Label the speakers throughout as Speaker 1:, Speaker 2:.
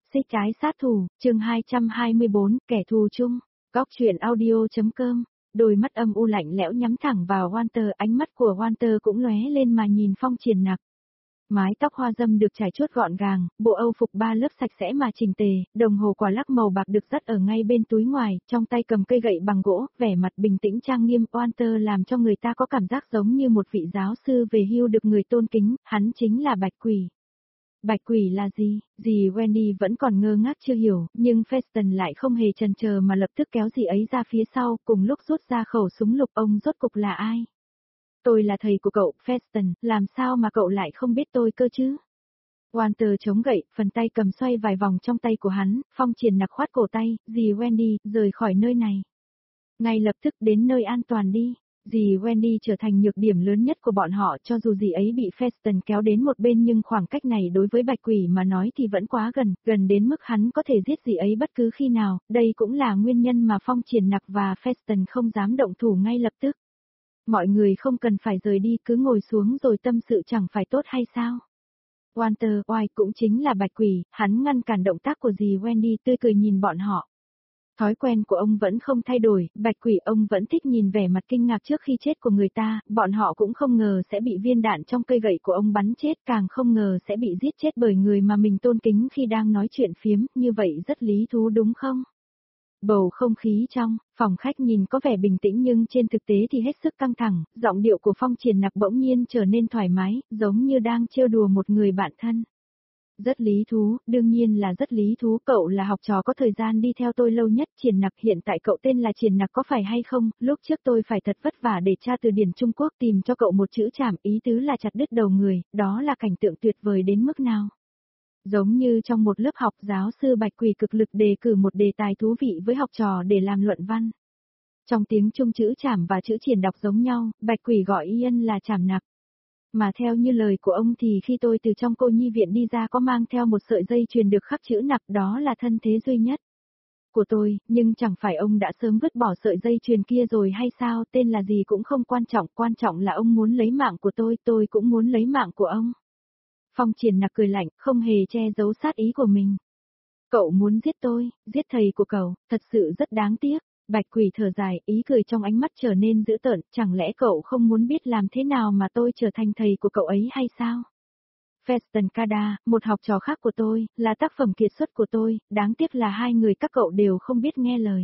Speaker 1: Xích trái sát thủ, chương 224, kẻ thù chung. Góc truyện audio.com. Đôi mắt âm u lạnh lẽo nhắm thẳng vào Walter, ánh mắt của Walter cũng lóe lên mà nhìn Phong Triển Nặc. Mái tóc hoa dâm được trải chuốt gọn gàng, bộ âu phục 3 lớp sạch sẽ mà chỉnh tề, đồng hồ quả lắc màu bạc được dắt ở ngay bên túi ngoài, trong tay cầm cây gậy bằng gỗ, vẻ mặt bình tĩnh trang nghiêm. Walter làm cho người ta có cảm giác giống như một vị giáo sư về hưu được người tôn kính, hắn chính là Bạch Quỷ. Bạch Quỷ là gì? Dì Wendy vẫn còn ngơ ngác chưa hiểu, nhưng Feston lại không hề chần chờ mà lập tức kéo dì ấy ra phía sau, cùng lúc rút ra khẩu súng lục. Ông rốt cục là ai? Tôi là thầy của cậu, Feston, làm sao mà cậu lại không biết tôi cơ chứ? Walter chống gậy, phần tay cầm xoay vài vòng trong tay của hắn, Phong Triển Nặc khoát cổ tay, dì Wendy, rời khỏi nơi này. Ngay lập tức đến nơi an toàn đi. Dì Wendy trở thành nhược điểm lớn nhất của bọn họ, cho dù dì ấy bị Feston kéo đến một bên nhưng khoảng cách này đối với Bạch Quỷ mà nói thì vẫn quá gần, gần đến mức hắn có thể giết dì ấy bất cứ khi nào, đây cũng là nguyên nhân mà Phong Triển Nặc và Feston không dám động thủ ngay lập tức. Mọi người không cần phải rời đi, cứ ngồi xuống rồi tâm sự chẳng phải tốt hay sao? Walter White cũng chính là Bạch Quỷ, hắn ngăn cản động tác của dì Wendy, tươi cười nhìn bọn họ. Thói quen của ông vẫn không thay đổi, Bạch Quỷ ông vẫn thích nhìn vẻ mặt kinh ngạc trước khi chết của người ta, bọn họ cũng không ngờ sẽ bị viên đạn trong cây gậy của ông bắn chết, càng không ngờ sẽ bị giết chết bởi người mà mình tôn kính khi đang nói chuyện phiếm, như vậy rất lý thú đúng không? Bầu không khí trong phòng khách nhìn có vẻ bình tĩnh nhưng trên thực tế thì hết sức căng thẳng, giọng điệu của Phong Triển Nặc bỗng nhiên trở nên thoải mái, giống như đang trêu đùa một người bạn thân. Rất lý thú, đương nhiên là rất lý thú, cậu là học trò có thời gian đi theo tôi lâu nhất. Triển Nặc, hiện tại cậu tên là Triển Nặc có phải hay không? Lúc trước tôi phải thật vất vả để tra từ điển Trung Quốc tìm cho cậu một chữ trảm, ý tứ là chặt đứt đầu người, đó là cảnh tượng tuyệt vời đến mức nào? Giống như trong một lớp học, giáo sư Bạch Quỷ cực lực đề cử một đề tài thú vị với học trò để làm luận văn. Trong tiếng Trung chữ trảm và chữ triển đọc giống nhau, Bạch Quỷ gọi Ian là Trảm Nặc. Mà theo như lời của ông thì khi tôi từ trong cô nhi viện đi ra có mang theo một sợi dây chuyền được khắc chữ Nặc, đó là thân thế duy nhất của tôi, nhưng chẳng phải ông đã sớm vứt bỏ sợi dây chuyền kia rồi hay sao? Tên là gì cũng không quan trọng là ông muốn lấy mạng của tôi cũng muốn lấy mạng của ông. Phong Triển Nặc cười lạnh, không hề che giấu sát ý của mình. Cậu muốn giết tôi, giết thầy của cậu, thật sự rất đáng tiếc. Bạch Quỷ thở dài, ý cười trong ánh mắt trở nên dữ tợn, chẳng lẽ cậu không muốn biết làm thế nào mà tôi trở thành thầy của cậu ấy hay sao? Feston Kada, một học trò khác của tôi, là tác phẩm kiệt xuất của tôi, đáng tiếc là hai người các cậu đều không biết nghe lời.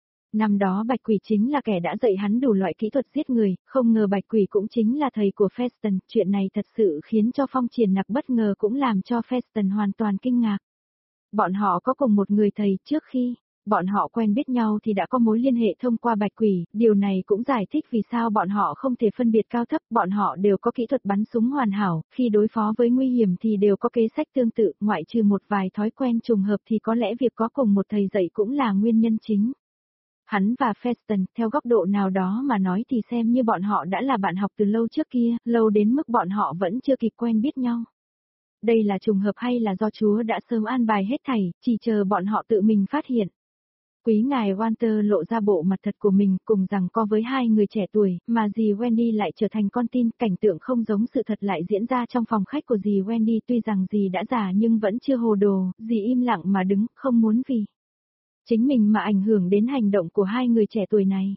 Speaker 1: Năm đó Bạch Quỷ chính là kẻ đã dạy hắn đủ loại kỹ thuật giết người, không ngờ Bạch Quỷ cũng chính là thầy của Feston, chuyện này thật sự khiến cho Phong Triển Nặc bất ngờ cũng làm cho Feston hoàn toàn kinh ngạc. Bọn họ có cùng một người thầy, trước khi bọn họ quen biết nhau thì đã có mối liên hệ thông qua Bạch Quỷ, điều này cũng giải thích vì sao bọn họ không thể phân biệt cao thấp, bọn họ đều có kỹ thuật bắn súng hoàn hảo, khi đối phó với nguy hiểm thì đều có kế sách tương tự, ngoại trừ một vài thói quen trùng hợp thì có lẽ việc có cùng một thầy dạy cũng là nguyên nhân chính. Hắn và Feston, theo góc độ nào đó mà nói thì xem như bọn họ đã là bạn học từ lâu trước kia, lâu đến mức bọn họ vẫn chưa kịp quen biết nhau. Đây là trùng hợp hay là do Chúa đã sớm an bài hết thảy, chỉ chờ bọn họ tự mình phát hiện. Quý ngài Walter lộ ra bộ mặt thật của mình cùng rằng co với hai người trẻ tuổi, mà dì Wendy lại trở thành con tin, cảnh tượng không giống sự thật lại diễn ra trong phòng khách của dì Wendy, tuy rằng dì đã già nhưng vẫn chưa hồ đồ, dì im lặng mà đứng, không muốn vì chính mình mà ảnh hưởng đến hành động của hai người trẻ tuổi này.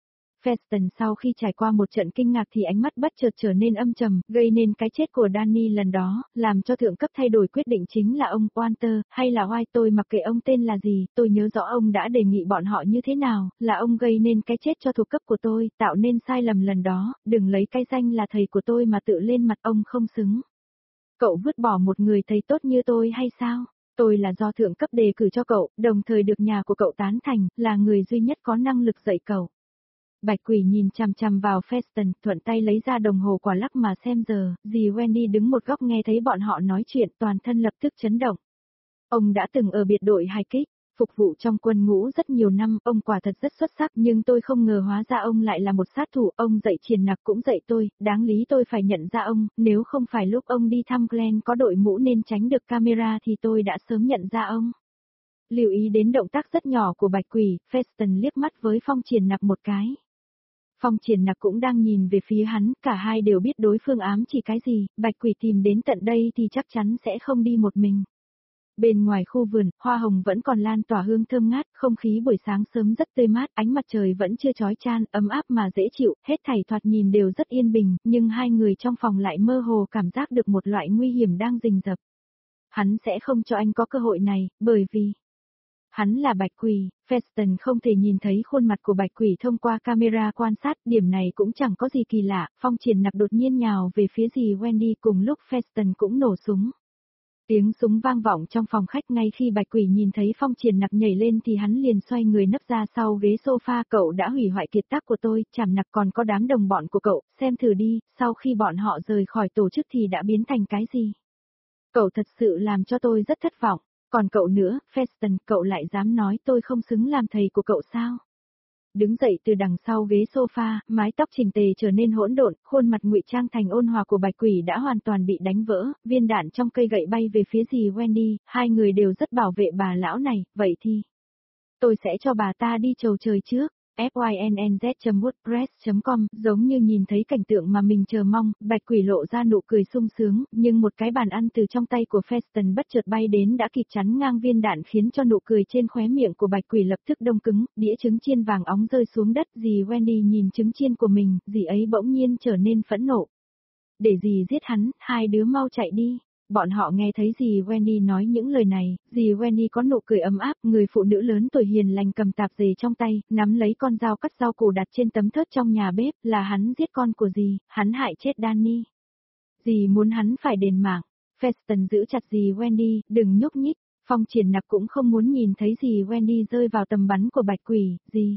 Speaker 1: Feston sau khi trải qua một trận kinh ngạc thì ánh mắt bất chợt trở nên âm trầm, gây nên cái chết của Danny lần đó, làm cho thượng cấp thay đổi quyết định chính là ông Walter, hay là White, tôi mặc kệ ông tên là gì, tôi nhớ rõ ông đã đề nghị bọn họ như thế nào, là ông gây nên cái chết cho thuộc cấp của tôi, tạo nên sai lầm lần đó, đừng lấy cái danh là thầy của tôi mà tự lên mặt ông không xứng. Cậu vứt bỏ một người thầy tốt như tôi hay sao? Tôi là do thượng cấp đề cử cho cậu, đồng thời được nhà của cậu tán thành, là người duy nhất có năng lực dạy cậu. Bạch Quỷ nhìn chằm chằm vào Feston, thuận tay lấy ra đồng hồ quả lắc mà xem giờ, dì Wendy đứng một góc nghe thấy bọn họ nói chuyện, toàn thân lập tức chấn động. Ông đã từng ở biệt đội hai kích, phục vụ trong quân ngũ rất nhiều năm, ông quả thật rất xuất sắc, nhưng tôi không ngờ hóa ra ông lại là một sát thủ, ông dạy Triển Nặc cũng dạy tôi, đáng lý tôi phải nhận ra ông, nếu không phải lúc ông đi thăm Glen có đội mũ nên tránh được camera thì tôi đã sớm nhận ra ông. Lưu ý đến động tác rất nhỏ của Bạch Quỷ, Feston liếc mắt với Phong Triển Nặc một cái. Phong Triển Nặc cũng đang nhìn về phía hắn, cả hai đều biết đối phương ám chỉ cái gì, Bạch Quỷ tìm đến tận đây thì chắc chắn sẽ không đi một mình. Bên ngoài khu vườn, hoa hồng vẫn còn lan tỏa hương thơm ngát, không khí buổi sáng sớm rất tươi mát, ánh mặt trời vẫn chưa chói chang, ấm áp mà dễ chịu, hết thảy thoạt nhìn đều rất yên bình, nhưng hai người trong phòng lại mơ hồ cảm giác được một loại nguy hiểm đang rình rập. Hắn sẽ không cho anh có cơ hội này, bởi vì hắn là bạch quỷ, Feston không thể nhìn thấy khuôn mặt của bạch quỷ thông qua camera quan sát, điểm này cũng chẳng có gì kỳ lạ, Phong Triển Nặc đột nhiên nhào về phía dì Wendy cùng lúc Feston cũng nổ súng. Tiếng súng vang vọng trong phòng khách ngay khi bạch quỷ nhìn thấy Phong Triển Nặc nhảy lên thì hắn liền xoay người nấp ra sau ghế sofa, cậu đã hủy hoại kiệt tác của tôi, Trảm Nặc còn có đám đồng bọn của cậu, xem thử đi, sau khi bọn họ rời khỏi tổ chức thì đã biến thành cái gì. Cậu thật sự làm cho tôi rất thất vọng. Còn cậu nữa, Feston, cậu lại dám nói tôi không xứng làm thầy của cậu sao? Đứng dậy từ đằng sau ghế sofa, mái tóc chỉnh tề trở nên hỗn độn, khuôn mặt ngụy trang thành ôn hòa của bạch quỷ đã hoàn toàn bị đánh vỡ, viên đạn trong cây gậy bay về phía dì Wendy, hai người đều rất bảo vệ bà lão này, vậy thì tôi sẽ cho bà ta đi chầu trời trước. fynnz.wordpress.com, giống như nhìn thấy cảnh tượng mà mình chờ mong, bạch quỷ lộ ra nụ cười sung sướng, nhưng một cái bàn ăn từ trong tay của Feston bất chợt bay đến đã kịp chắn ngang viên đạn khiến cho nụ cười trên khóe miệng của bạch quỷ lập tức đông cứng, đĩa trứng chiên vàng óng rơi xuống đất, dì Wendy nhìn trứng chiên của mình, dì ấy bỗng nhiên trở nên phẫn nộ. Để dì giết hắn, hai đứa mau chạy đi. Bọn họ nghe thấy dì Wendy nói những lời này, dì Wendy có nụ cười ấm áp, người phụ nữ lớn tuổi hiền lành cầm tạp dề trong tay, nắm lấy con dao cắt rau củ đặt trên tấm thớt trong nhà bếp, là hắn giết con của dì, hắn hại chết Danny. Dì muốn hắn phải đền mạng. Feston giữ chặt dì Wendy, đừng nhúc nhích. Phong Triển Nặc cũng không muốn nhìn thấy dì Wendy rơi vào tầm bắn của bạch quỷ, dì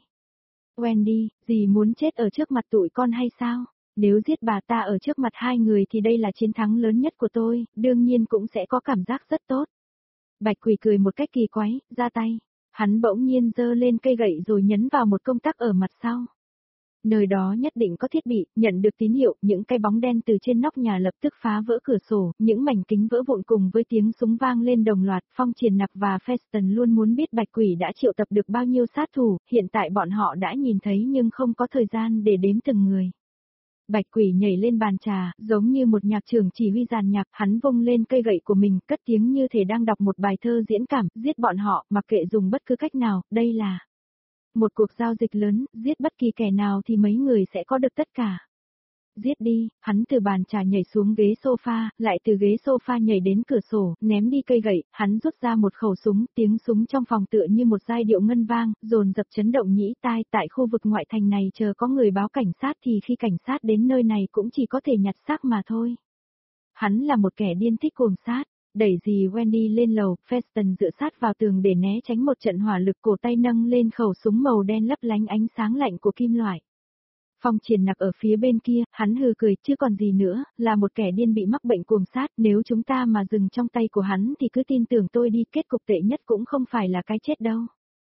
Speaker 1: Wendy, dì muốn chết ở trước mặt tụi con hay sao? Nếu giết bà ta ở trước mặt hai người thì đây là chiến thắng lớn nhất của tôi, đương nhiên cũng sẽ có cảm giác rất tốt. Bạch quỷ cười một cách kỳ quái, ra tay. Hắn bỗng nhiên giơ lên cây gậy rồi nhấn vào một công tắc ở mặt sau. Nơi đó nhất định có thiết bị, nhận được tín hiệu, những cái bóng đen từ trên nóc nhà lập tức phá vỡ cửa sổ, những mảnh kính vỡ vụn cùng với tiếng súng vang lên đồng loạt. Phong Triển Nặc và Feston luôn muốn biết bạch quỷ đã triệu tập được bao nhiêu sát thủ, hiện tại bọn họ đã nhìn thấy nhưng không có thời gian để đếm từng người. Bạch quỷ nhảy lên bàn trà, giống như một nhạc trưởng chỉ huy dàn nhạc, hắn vung lên cây gậy của mình, cất tiếng như thể đang đọc một bài thơ diễn cảm, giết bọn họ, mặc kệ dùng bất cứ cách nào, đây là một cuộc giao dịch lớn, giết bất kỳ kẻ nào thì mấy người sẽ có được tất cả. Giết đi, hắn từ bàn trà nhảy xuống ghế sofa, lại từ ghế sofa nhảy đến cửa sổ, ném đi cây gậy, hắn rút ra một khẩu súng, tiếng súng trong phòng tựa như một giai điệu ngân vang, dồn dập chấn động nhĩ tai. Tại khu vực ngoại thành này chờ có người báo cảnh sát thì khi cảnh sát đến nơi này cũng chỉ có thể nhặt xác mà thôi. Hắn là một kẻ điên thích cuồng sát. Đẩy dì Wendy lên lầu, Feston dựa sát vào tường để né tránh một trận hỏa lực, cổ tay nâng lên khẩu súng màu đen lấp lánh ánh sáng lạnh của kim loại. Phong Triển Nặc ở phía bên kia, hắn hừ cười, chứ còn gì nữa, là một kẻ điên bị mắc bệnh cuồng sát, nếu chúng ta mà dừng trong tay của hắn thì cứ tin tưởng tôi đi, kết cục tệ nhất cũng không phải là cái chết đâu.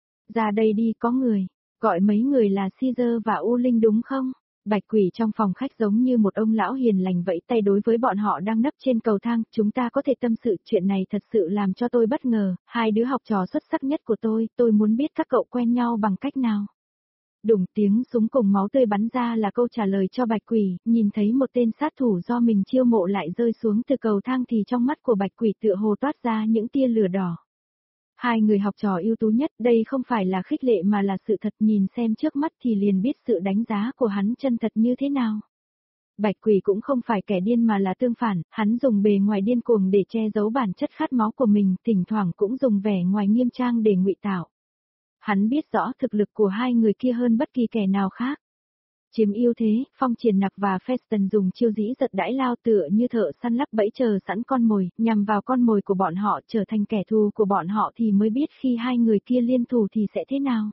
Speaker 1: Ra đây đi, có người, gọi mấy người là Caesar và U Linh đúng không? Bạch quỷ trong phòng khách giống như một ông lão hiền lành vẫy tay đối với bọn họ đang nấp trên cầu thang, chúng ta có thể tâm sự, chuyện này thật sự làm cho tôi bất ngờ, hai đứa học trò xuất sắc nhất của tôi muốn biết các cậu quen nhau bằng cách nào. Đùng, tiếng súng cùng máu tươi bắn ra là câu trả lời cho bạch quỷ, nhìn thấy một tên sát thủ do mình chiêu mộ lại rơi xuống từ cầu thang thì trong mắt của bạch quỷ tựa hồ toát ra những tia lửa đỏ. Hai người học trò ưu tú nhất, đây không phải là khích lệ mà là sự thật, nhìn xem trước mắt thì liền biết sự đánh giá của hắn chân thật như thế nào. Bạch quỷ cũng không phải kẻ điên mà là tương phản, hắn dùng bề ngoài điên cuồng để che giấu bản chất khát máu của mình, thỉnh thoảng cũng dùng vẻ ngoài nghiêm trang để ngụy tạo. Hắn biết rõ thực lực của hai người kia hơn bất kỳ kẻ nào khác. Chiếm ưu thế, Phong Triển Nặc và Feston dùng chiêu dĩ giật đãi lao tựa như thợ săn lắp bẫy chờ sẵn con mồi, nhằm vào con mồi của bọn họ, trở thành kẻ thù của bọn họ thì mới biết khi hai người kia liên thủ thì sẽ thế nào.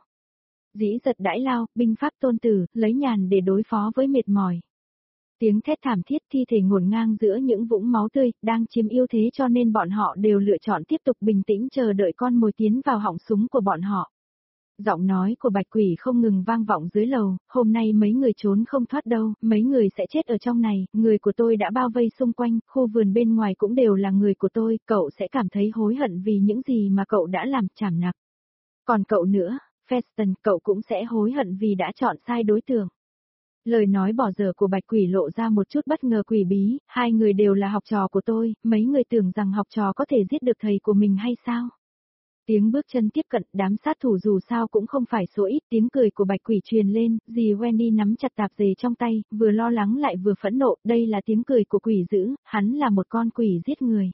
Speaker 1: Dĩ giật đãi lao, binh pháp tôn tử, lấy nhàn để đối phó với mệt mỏi. Tiếng thét thảm thiết, thi thể ngổn ngang giữa những vũng máu tươi, đang chiếm ưu thế cho nên bọn họ đều lựa chọn tiếp tục bình tĩnh chờ đợi con mồi tiến vào họng súng của bọn họ. Giọng nói của bạch quỷ không ngừng vang vọng dưới lầu, hôm nay mấy người trốn không thoát đâu, mấy người sẽ chết ở trong này, người của tôi đã bao vây xung quanh, khu vườn bên ngoài cũng đều là người của tôi, cậu sẽ cảm thấy hối hận vì những gì mà cậu đã làm, Trảm Nặc. Còn cậu nữa, Feston, cậu cũng sẽ hối hận vì đã chọn sai đối tượng. Lời nói bỏ dở của Bạch Quỷ lộ ra một chút bất ngờ quỷ bí, hai người đều là học trò của tôi, mấy người tưởng rằng học trò có thể giết được thầy của mình hay sao? Tiếng bước chân tiếp cận, đám sát thủ dù sao cũng không phải số ít, tiếng cười của Bạch Quỷ truyền lên, dì Wendy nắm chặt tạp dề trong tay, vừa lo lắng lại vừa phẫn nộ, đây là tiếng cười của quỷ dữ, hắn là một con quỷ giết người.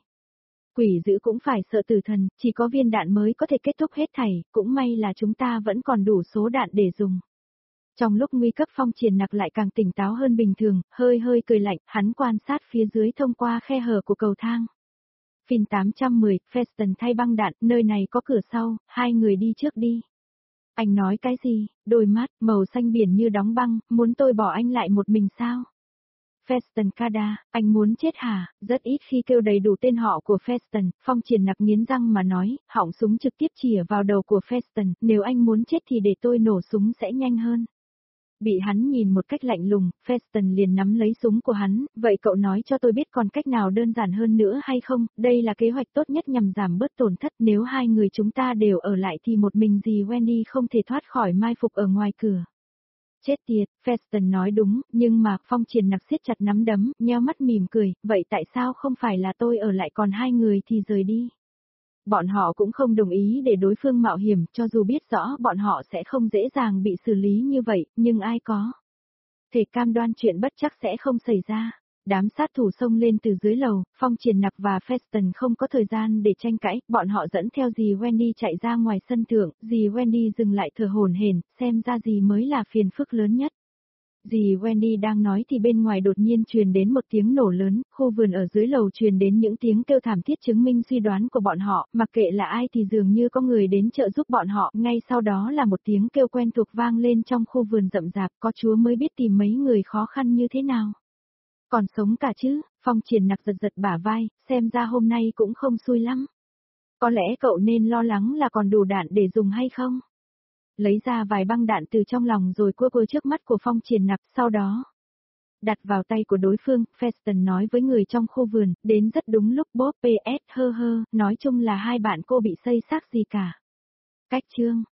Speaker 1: Quỷ dữ cũng phải sợ tử thần, chỉ có viên đạn mới có thể kết thúc hết thảy, cũng may là chúng ta vẫn còn đủ số đạn để dùng. Trong lúc nguy cấp Phong Triển Nặc lại càng tỉnh táo hơn bình thường, hơi hơi cười lạnh, hắn quan sát phía dưới thông qua khe hở của cầu thang. Phin 810, Feston thay băng đạn, nơi này có cửa sau, hai người đi trước đi. Anh nói cái gì, đôi mắt, màu xanh biển như đóng băng, muốn tôi bỏ anh lại một mình sao? Feston Kada, anh muốn chết hả? Rất ít khi kêu đầy đủ tên họ của Feston, Phong Triển Nặc nghiến răng mà nói, họng súng trực tiếp chĩa vào đầu của Feston, nếu anh muốn chết thì để tôi nổ súng sẽ nhanh hơn. Bị hắn nhìn một cách lạnh lùng, Feston liền nắm lấy súng của hắn, vậy cậu nói cho tôi biết còn cách nào đơn giản hơn nữa hay không, đây là kế hoạch tốt nhất nhằm giảm bớt tổn thất, nếu hai người chúng ta đều ở lại thì một mình dì Wendy không thể thoát khỏi mai phục ở ngoài cửa. Chết tiệt, Feston nói đúng, nhưng mà Phong Triển Nặc siết chặt nắm đấm, nheo mắt mỉm cười, vậy tại sao không phải là tôi ở lại còn hai người thì rời đi? Bọn họ cũng không đồng ý để đối phương mạo hiểm, cho dù biết rõ bọn họ sẽ không dễ dàng bị xử lý như vậy, nhưng ai có thể cam đoan chuyện bất chắc sẽ không xảy ra. Đám sát thủ xông lên từ dưới lầu, Phong Triển Nặc và Feston không có thời gian để tranh cãi, bọn họ dẫn theo dì Wendy chạy ra ngoài sân thượng, dì Wendy dừng lại thở hổn hển, xem ra dì mới là phiền phức lớn nhất. Dì Wendy đang nói thì bên ngoài đột nhiên truyền đến một tiếng nổ lớn, khu vườn ở dưới lầu truyền đến những tiếng kêu thảm thiết chứng minh suy đoán của bọn họ, mặc kệ là ai thì dường như có người đến trợ giúp bọn họ, ngay sau đó là một tiếng kêu quen thuộc vang lên trong khu vườn rậm rạp, có Chúa mới biết tìm mấy người khó khăn như thế nào. Còn sống cả chứ, Phong Triển Nặc giật giật bả vai, xem ra hôm nay cũng không xui lắm. Có lẽ cậu nên lo lắng là còn đủ đạn để dùng hay không? Lấy ra vài băng đạn từ trong lòng rồi cua trước mắt của Phong Triển Nặc, sau đó đặt vào tay của đối phương, Feston nói với người trong khu vườn, đến rất đúng lúc bốp PS nói chung là hai bạn cô bị xây xác gì cả. Cách chương